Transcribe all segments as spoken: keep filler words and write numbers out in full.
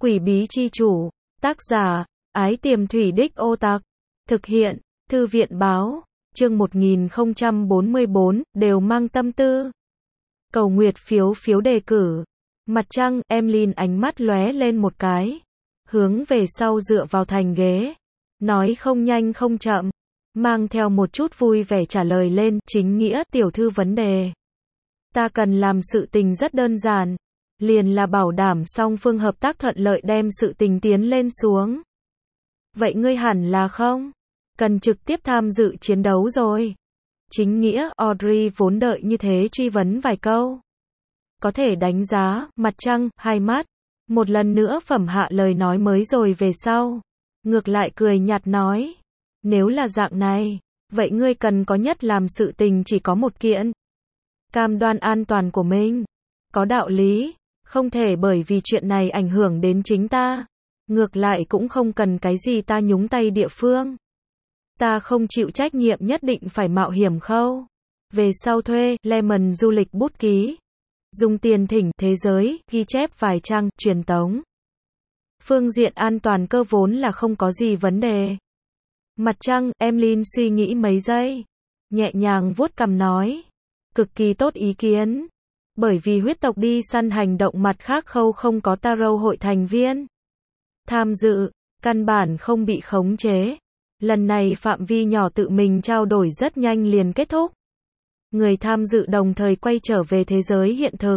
Quỷ bí chi chủ, tác giả, Ái Tiềm Thủy Đích Ô Tặc, thực hiện, Thư viện báo, chương một nghìn không trăm bốn mươi bốn, đều mang tâm tư. Cầu nguyệt phiếu phiếu đề cử. Mặt trăng, Emlyn ánh mắt lóe lên một cái, hướng về sau dựa vào thành ghế, nói không nhanh không chậm, mang theo một chút vui vẻ trả lời lên, chính nghĩa tiểu thư vấn đề. Ta cần làm sự tình rất đơn giản, liền là bảo đảm song phương hợp tác thuận lợi đem sự tình tiến lên xuống. Vậy ngươi hẳn là không cần trực tiếp tham dự chiến đấu rồi. Chính nghĩa, Audrey vốn đợi như thế truy vấn vài câu. Có thể đánh giá, mặt trăng, hai mắt, một lần nữa phẩm hạ lời nói mới rồi về sau. Ngược lại cười nhạt nói, nếu là dạng này, vậy ngươi cần có nhất làm sự tình chỉ có một kiện. Cam đoan an toàn của mình. Có đạo lý, không thể bởi vì chuyện này ảnh hưởng đến chính ta. Ngược lại cũng không cần cái gì ta nhúng tay địa phương. Ta không chịu trách nhiệm nhất định phải mạo hiểm khâu. Về sau thuê, Lemon du lịch bút ký. Dùng tiền thỉnh, thế giới, ghi chép vài trang, truyền tống. Phương diện an toàn cơ vốn là không có gì vấn đề. Mặt trăng, Emlyn suy nghĩ mấy giây. Nhẹ nhàng vuốt cằm nói. Cực kỳ tốt ý kiến. Bởi vì huyết tộc đi săn hành động mặt khác khâu không có Tarot hội thành viên tham dự, căn bản không bị khống chế. Lần này phạm vi nhỏ tự mình trao đổi rất nhanh liền kết thúc. Người tham dự đồng thời quay trở về thế giới hiện thực.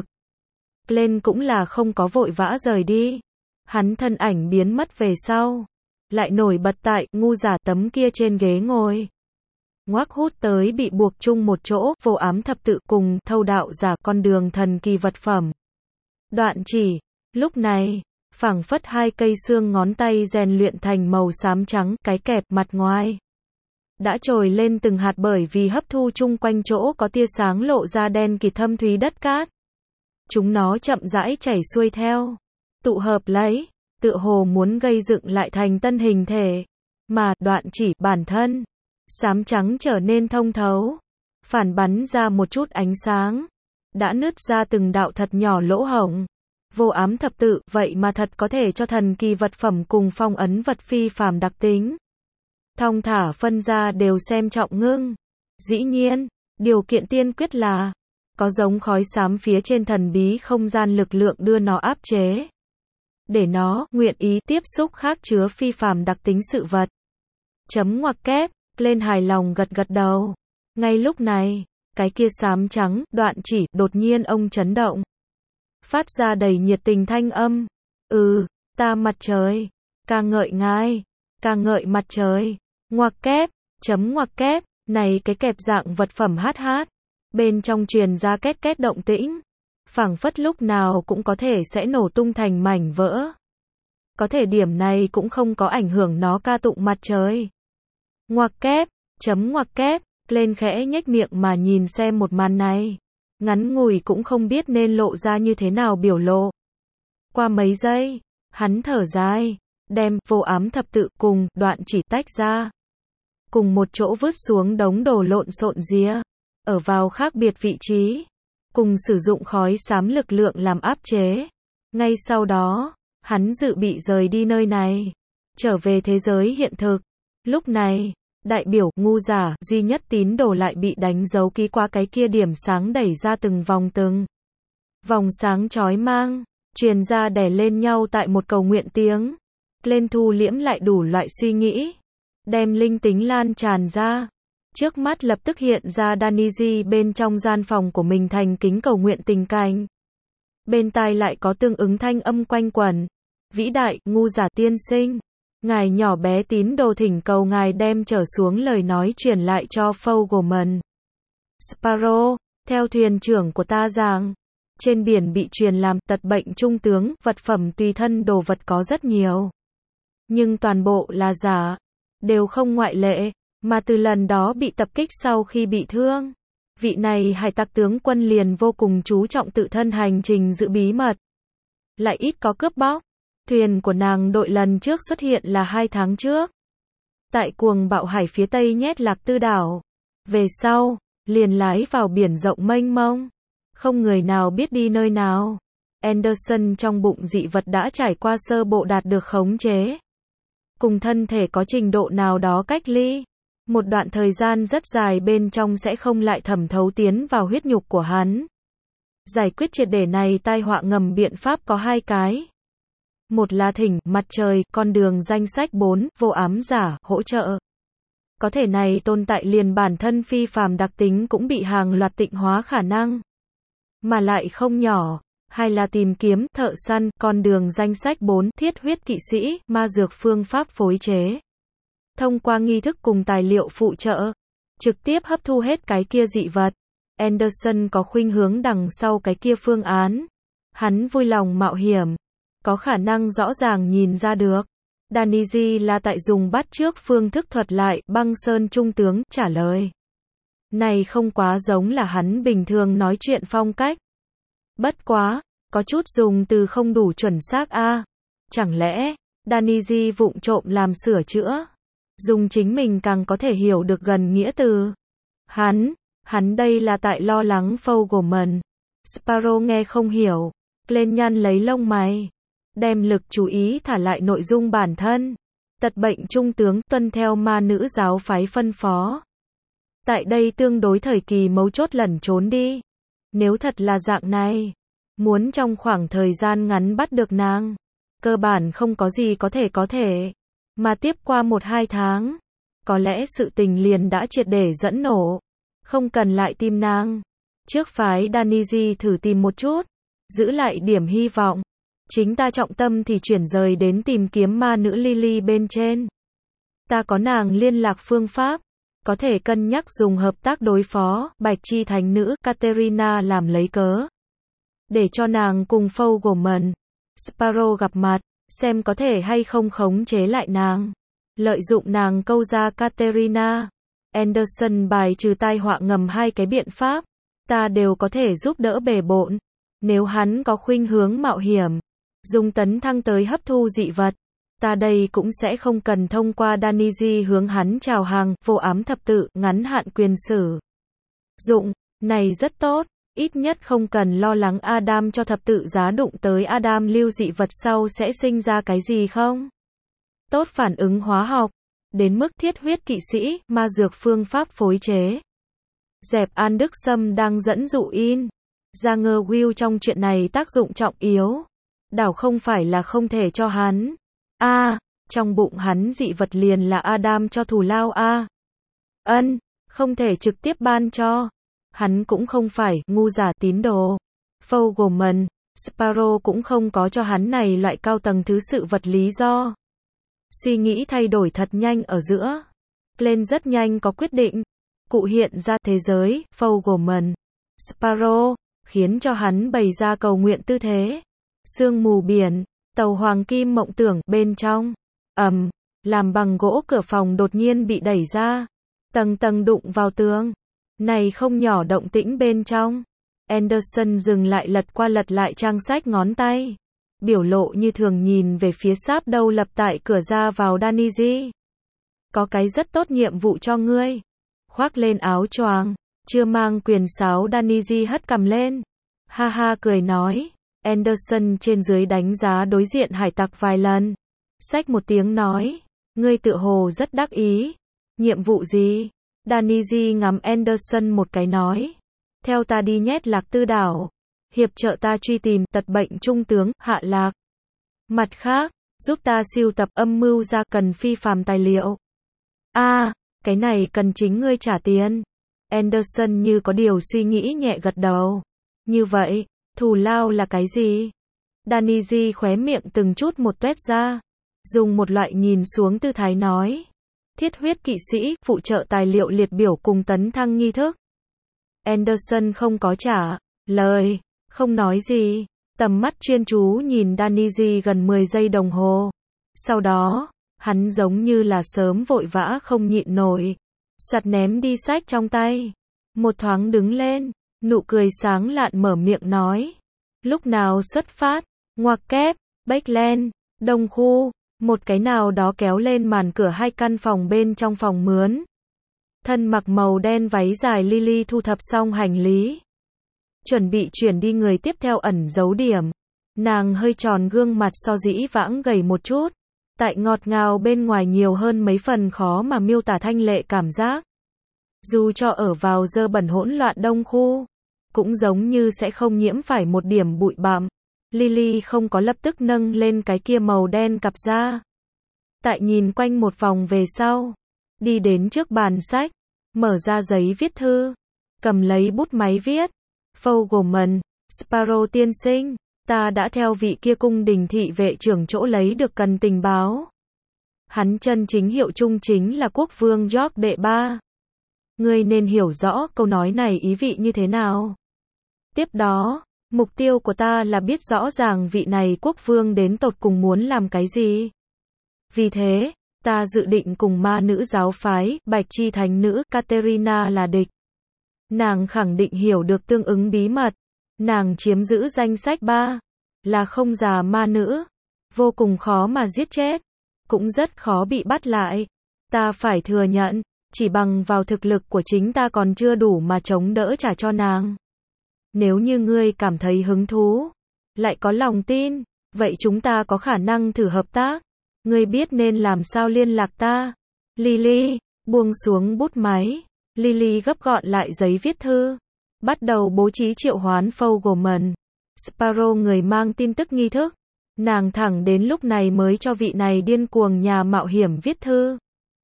Glenn cũng là không có vội vã rời đi. Hắn thân ảnh biến mất về sau. Lại nổi bật tại ngu giả tấm kia trên ghế ngồi. Ngoác hút tới bị buộc chung một chỗ, vô ám thập tự cùng thâu đạo giả con đường thần kỳ vật phẩm. Đoạn chỉ, lúc này, phảng phất hai cây xương ngón tay rèn luyện thành màu xám trắng, cái kẹp mặt ngoài đã trồi lên từng hạt bởi vì hấp thu chung quanh chỗ có tia sáng lộ ra đen kịt thâm thúy đất cát. Chúng nó chậm rãi chảy xuôi theo, tụ hợp lấy, tựa hồ muốn gây dựng lại thành tân hình thể, mà đoạn chỉ bản thân xám trắng trở nên thông thấu, phản bắn ra một chút ánh sáng, đã nứt ra từng đạo thật nhỏ lỗ hổng. Vô ám thập tự, vậy mà thật có thể cho thần kỳ vật phẩm cùng phong ấn vật phi phàm đặc tính. Thong thả phân ra đều xem trọng ngưng. Dĩ nhiên, điều kiện tiên quyết là có giống khói xám phía trên thần bí không gian lực lượng đưa nó áp chế. Để nó nguyện ý tiếp xúc khác chứa phi phàm đặc tính sự vật. Chấm ngoặc kép, lên hài lòng gật gật đầu. Ngay lúc này, cái kia xám trắng, đoạn chỉ, đột nhiên ông chấn động. Phát ra đầy nhiệt tình thanh âm. Ừ, ta mặt trời. Ca ngợi ngài. Ca ngợi mặt trời. Ngoặc kép, chấm ngoặc kép, này cái kẹp dạng vật phẩm hát hát. Bên trong truyền ra két két động tĩnh. Phảng phất lúc nào cũng có thể sẽ nổ tung thành mảnh vỡ. Có thể điểm này cũng không có ảnh hưởng nó ca tụng mặt trời. Ngoặc kép, chấm ngoặc kép, lên khẽ nhếch miệng mà nhìn xem một màn này. Ngắn ngủi cũng không biết nên lộ ra như thế nào biểu lộ. Qua mấy giây, hắn thở dài, đem vô ám thập tự cùng đoạn chỉ tách ra. Cùng một chỗ vứt xuống đống đồ lộn xộn ría, ở vào khác biệt vị trí, cùng sử dụng khói xám lực lượng làm áp chế. Ngay sau đó, hắn dự bị rời đi nơi này, trở về thế giới hiện thực. Lúc này, đại biểu, ngu giả, duy nhất tín đồ lại bị đánh dấu ký qua cái kia điểm sáng đẩy ra từng vòng từng. Vòng sáng chói mang, truyền ra đè lên nhau tại một cầu nguyện tiếng. Lên thu liễm lại đủ loại suy nghĩ. Đem linh tính lan tràn ra. Trước mắt lập tức hiện ra Daniji bên trong gian phòng của mình thành kính cầu nguyện tình cảnh. Bên tai lại có tương ứng thanh âm quanh quẩn. Vĩ đại, ngu giả tiên sinh. Ngài nhỏ bé tín đồ thỉnh cầu ngài đem trở xuống lời nói truyền lại cho Fogelman. Sparrow, theo thuyền trưởng của ta rằng, trên biển bị truyền làm tật bệnh trung tướng, vật phẩm tùy thân đồ vật có rất nhiều. Nhưng toàn bộ là giả, đều không ngoại lệ, mà từ lần đó bị tập kích sau khi bị thương. Vị này hải tặc tướng quân liền vô cùng chú trọng tự thân hành trình giữ bí mật. Lại ít có cướp bóc. Thuyền của nàng đội lần trước xuất hiện là hai tháng trước. Tại cuồng bạo hải phía tây nhét Lạc Tư đảo. Về sau, liền lái vào biển rộng mênh mông. Không người nào biết đi nơi nào. Anderson trong bụng dị vật đã trải qua sơ bộ đạt được khống chế. Cùng thân thể có trình độ nào đó cách ly. Một đoạn thời gian rất dài bên trong sẽ không lại thẩm thấu tiến vào huyết nhục của hắn. Giải quyết triệt để này tai họa ngầm biện pháp có hai cái. Một là thỉnh mặt trời, con đường danh sách bốn, vô ám giả, hỗ trợ. Có thể này tồn tại liền bản thân phi phàm đặc tính cũng bị hàng loạt tịnh hóa khả năng. Mà lại không nhỏ. Hay là tìm kiếm, thợ săn, con đường danh sách bốn, thiết huyết kỵ sĩ, ma dược phương pháp phối chế. Thông qua nghi thức cùng tài liệu phụ trợ, trực tiếp hấp thu hết cái kia dị vật. Anderson có khuynh hướng đằng sau cái kia phương án. Hắn vui lòng mạo hiểm. Có khả năng rõ ràng nhìn ra được. Danny là tại dùng bắt chước phương thức thuật lại, băng sơn trung tướng, trả lời. Này không quá giống là hắn bình thường nói chuyện phong cách. Bất quá, có chút dùng từ không đủ chuẩn xác a. À. Chẳng lẽ, Danny vụng trộm làm sửa chữa? Dùng chính mình càng có thể hiểu được gần nghĩa từ. Hắn, hắn đây là tại lo lắng Fogelman. Sparrow nghe không hiểu. Lên nhăn lấy lông mày. Đem lực chú ý thả lại nội dung bản thân. Tật bệnh trung tướng tuân theo ma nữ giáo phái phân phó. Tại đây tương đối thời kỳ mấu chốt lẩn trốn đi. Nếu thật là dạng này, muốn trong khoảng thời gian ngắn bắt được nàng, cơ bản không có gì có thể có thể. Mà tiếp qua một hai tháng, có lẽ sự tình liền đã triệt để dẫn nổ. Không cần lại tìm nàng. Trước phái Danny thử tìm một chút, giữ lại điểm hy vọng. Chính ta trọng tâm thì chuyển rời đến tìm kiếm ma nữ Lily bên trên. Ta có nàng liên lạc phương pháp, có thể cân nhắc dùng hợp tác đối phó, Bạch Chi Thánh Nữ, Katerina làm lấy cớ. Để cho nàng cùng Fogelman, Sparrow gặp mặt, xem có thể hay không khống chế lại nàng. Lợi dụng nàng câu ra Katerina. Anderson bài trừ tai họa ngầm hai cái biện pháp. Ta đều có thể giúp đỡ bề bộn. Nếu hắn có khuynh hướng mạo hiểm, dùng tấn thăng tới hấp thu dị vật, ta đây cũng sẽ không cần thông qua Danny hướng hắn chào hàng, vô ám thập tự, ngắn hạn quyền sử dụng, này rất tốt, ít nhất không cần lo lắng Adam cho thập tự giá đụng tới Adam lưu dị vật sau sẽ sinh ra cái gì không? Tốt phản ứng hóa học, đến mức thiết huyết kỵ sĩ, ma dược phương pháp phối chế. Dẹp An Đức Sâm đang dẫn dụ in. Ra ngơ Will trong chuyện này tác dụng trọng yếu. Đảo không phải là không thể cho hắn. A, à, trong bụng hắn dị vật liền là Adam cho thù lao a. À. Ân, không thể trực tiếp ban cho. Hắn cũng không phải ngu giả tín đồ. Fogelman, Sparrow cũng không có cho hắn này loại cao tầng thứ sự vật lý do. Suy nghĩ thay đổi thật nhanh ở giữa. Glenn rất nhanh có quyết định. Cụ hiện ra thế giới, Fogelman, Sparrow, khiến cho hắn bày ra cầu nguyện tư thế. Sương mù biển, tàu hoàng kim mộng tưởng bên trong. Ầm, um, làm bằng gỗ cửa phòng đột nhiên bị đẩy ra. Tầng tầng đụng vào tường. Này không nhỏ động tĩnh bên trong. Anderson dừng lại lật qua lật lại trang sách ngón tay. Biểu lộ như thường nhìn về phía sáp đâu lập tại cửa ra vào Danny. Có cái rất tốt nhiệm vụ cho ngươi. Khoác lên áo choàng, chưa mang quyền sáo Danny hất cằm lên. Ha ha cười nói. Anderson trên dưới đánh giá đối diện hải tặc vài lần. Xách một tiếng nói. Ngươi tựa hồ rất đắc ý. Nhiệm vụ gì? Danny ngắm Anderson một cái nói. Theo ta đi nhét lạc tư đảo. Hiệp trợ ta truy tìm tật bệnh trung tướng, hạ lạc. Mặt khác, giúp ta siêu tập âm mưu ra cần phi phàm tài liệu. A, à, cái này cần chính ngươi trả tiền. Anderson như có điều suy nghĩ nhẹ gật đầu. Như vậy, thù lao là cái gì? Danny khóe miệng từng chút một tuét ra. Dùng một loại nhìn xuống tư thái nói. Thiết huyết kỵ sĩ, phụ trợ tài liệu liệt biểu cùng tấn thăng nghi thức. Anderson không có trả lời, không nói gì. Tầm mắt chuyên chú nhìn Danny gần mười giây đồng hồ. Sau đó, hắn giống như là sớm vội vã không nhịn nổi. Soạt ném đi sách trong tay. Một thoáng đứng lên, nụ cười sáng lạn mở miệng nói. Lúc nào xuất phát? Ngoặc kép, Backland, Đông Khu. Một cái nào đó kéo lên màn cửa hai căn phòng bên trong phòng mướn. Thân mặc màu đen váy dài Lily thu thập xong hành lý. Chuẩn bị chuyển đi người tiếp theo ẩn giấu điểm. Nàng hơi tròn gương mặt so dĩ vãng gầy một chút. Tại ngọt ngào bên ngoài nhiều hơn mấy phần khó mà miêu tả thanh lệ cảm giác. Dù cho ở vào dơ bẩn hỗn loạn đông khu, cũng giống như sẽ không nhiễm phải một điểm bụi bặm. Lily không có lập tức nâng lên cái kia màu đen cặp da. Tại nhìn quanh một vòng về sau, đi đến trước bàn sách, mở ra giấy viết thư, cầm lấy bút máy viết. Fogelman, Sparrow tiên sinh, ta đã theo vị kia cung đình thị vệ trưởng chỗ lấy được cần tình báo. Hắn chân chính hiệu chung chính là quốc vương George đệ ba. Ngươi nên hiểu rõ câu nói này ý vị như thế nào. Tiếp đó, mục tiêu của ta là biết rõ ràng vị này quốc vương đến tột cùng muốn làm cái gì. Vì thế, ta dự định cùng ma nữ giáo phái, Bạch Chi Thánh nữ, Katerina là địch. Nàng khẳng định hiểu được tương ứng bí mật. Nàng chiếm giữ danh sách ba, là không già ma nữ. Vô cùng khó mà giết chết. Cũng rất khó bị bắt lại. Ta phải thừa nhận, chỉ bằng vào thực lực của chính ta còn chưa đủ mà chống đỡ trả cho nàng. Nếu như ngươi cảm thấy hứng thú, lại có lòng tin, vậy chúng ta có khả năng thử hợp tác. Ngươi biết nên làm sao liên lạc ta. Lily, buông xuống bút máy. Lily gấp gọn lại giấy viết thư. Bắt đầu bố trí triệu hoán Fogelman, Sparrow người mang tin tức nghi thức. Nàng thẳng đến lúc này mới cho vị này điên cuồng nhà mạo hiểm viết thư.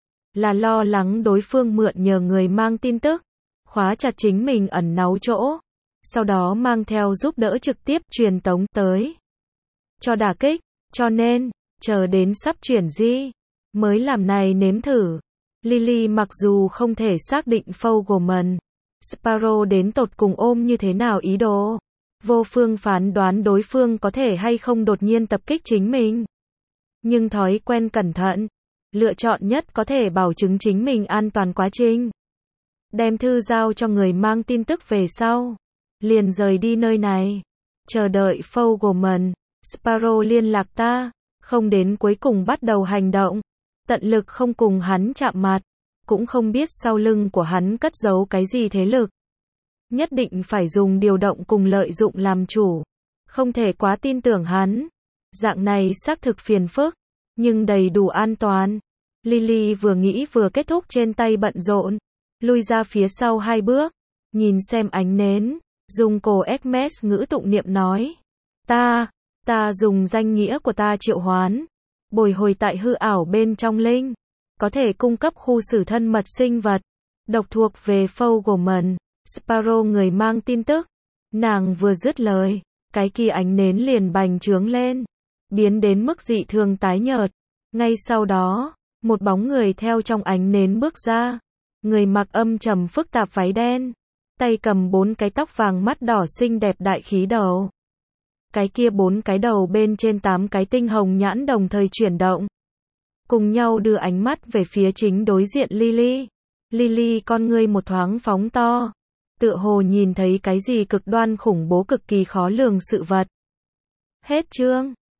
Là lo lắng đối phương mượn nhờ người mang tin tức, khóa chặt chính mình ẩn náu chỗ. Sau đó mang theo giúp đỡ trực tiếp truyền tống tới. Cho đả kích, cho nên, chờ đến sắp chuyển di, mới làm này nếm thử. Lily mặc dù không thể xác định Fogelman, Sparrow đến tột cùng ôm như thế nào ý đồ. Vô phương phán đoán đối phương có thể hay không đột nhiên tập kích chính mình. Nhưng thói quen cẩn thận, lựa chọn nhất có thể bảo chứng chính mình an toàn quá trình. Đem thư giao cho người mang tin tức về sau. Liền rời đi nơi này. Chờ đợi Fogelman, Sparrow liên lạc ta. Không đến cuối cùng bắt đầu hành động. Tận lực không cùng hắn chạm mặt. Cũng không biết sau lưng của hắn cất giấu cái gì thế lực. Nhất định phải dùng điều động cùng lợi dụng làm chủ. Không thể quá tin tưởng hắn. Dạng này xác thực phiền phức, nhưng đầy đủ an toàn. Lily vừa nghĩ vừa kết thúc trên tay bận rộn. Lui ra phía sau hai bước. Nhìn xem ánh nến. Dùng cổ Hermes ngữ tụng niệm nói. Ta, ta dùng danh nghĩa của ta triệu hoán. Bồi hồi tại hư ảo bên trong linh. Có thể cung cấp khu xử thân mật sinh vật. Độc thuộc về Fogelman, Sparrow người mang tin tức. Nàng vừa dứt lời, cái kia ánh nến liền bành trướng lên. Biến đến mức dị thường tái nhợt. Ngay sau đó, một bóng người theo trong ánh nến bước ra. Người mặc âm trầm phức tạp váy đen. Tay cầm bốn cái tóc vàng mắt đỏ xinh đẹp đại khí đầu. Cái kia bốn cái đầu bên trên tám cái tinh hồng nhãn đồng thời chuyển động. Cùng nhau đưa ánh mắt về phía chính đối diện Lily. Lily con ngươi một thoáng phóng to. Tựa hồ nhìn thấy cái gì cực đoan khủng bố cực kỳ khó lường sự vật. Hết chương.